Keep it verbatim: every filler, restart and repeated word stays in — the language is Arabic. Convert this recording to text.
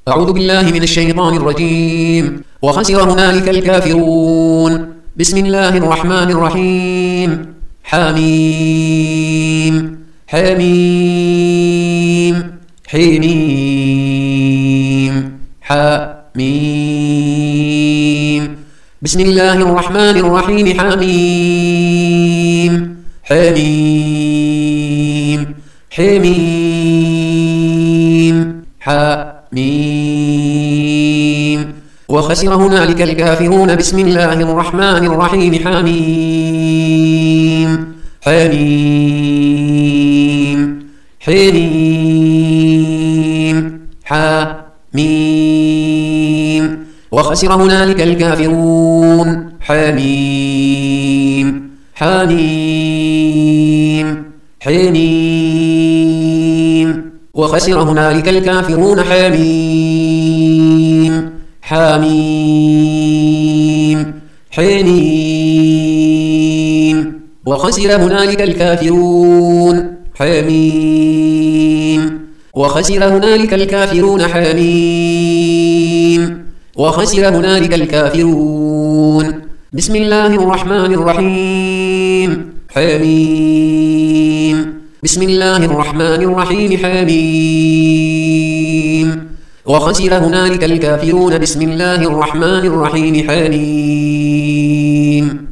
أعوذ بالله من الشيطان الرجيم. وخسر هنالك الكافرون. بسم الله الرحمن الرحيم. حميم حميم حميم حميم. بسم الله الرحمن الرحيم. حميم حميم حميم حميم. وخسر هنالك الكافرون. بسم الله الرحمن الرحيم. حميم حميم حميم حميم. وخسر هنالك الكافرون. حميم حميم حميم. وخسر هنالك الكافرون. حميم حميم حميم. وخسر هنالك الكافرون. حميم. وخسر هنالك الكافرون. حميم. وخسر هنالك الكافرون. بسم الله الرحمن الرحيم. حميم. بسم الله الرحمن الرحيم. حميم. وخسر هنالك الكافرون. بسم الله الرحمن الرحيم. حميم.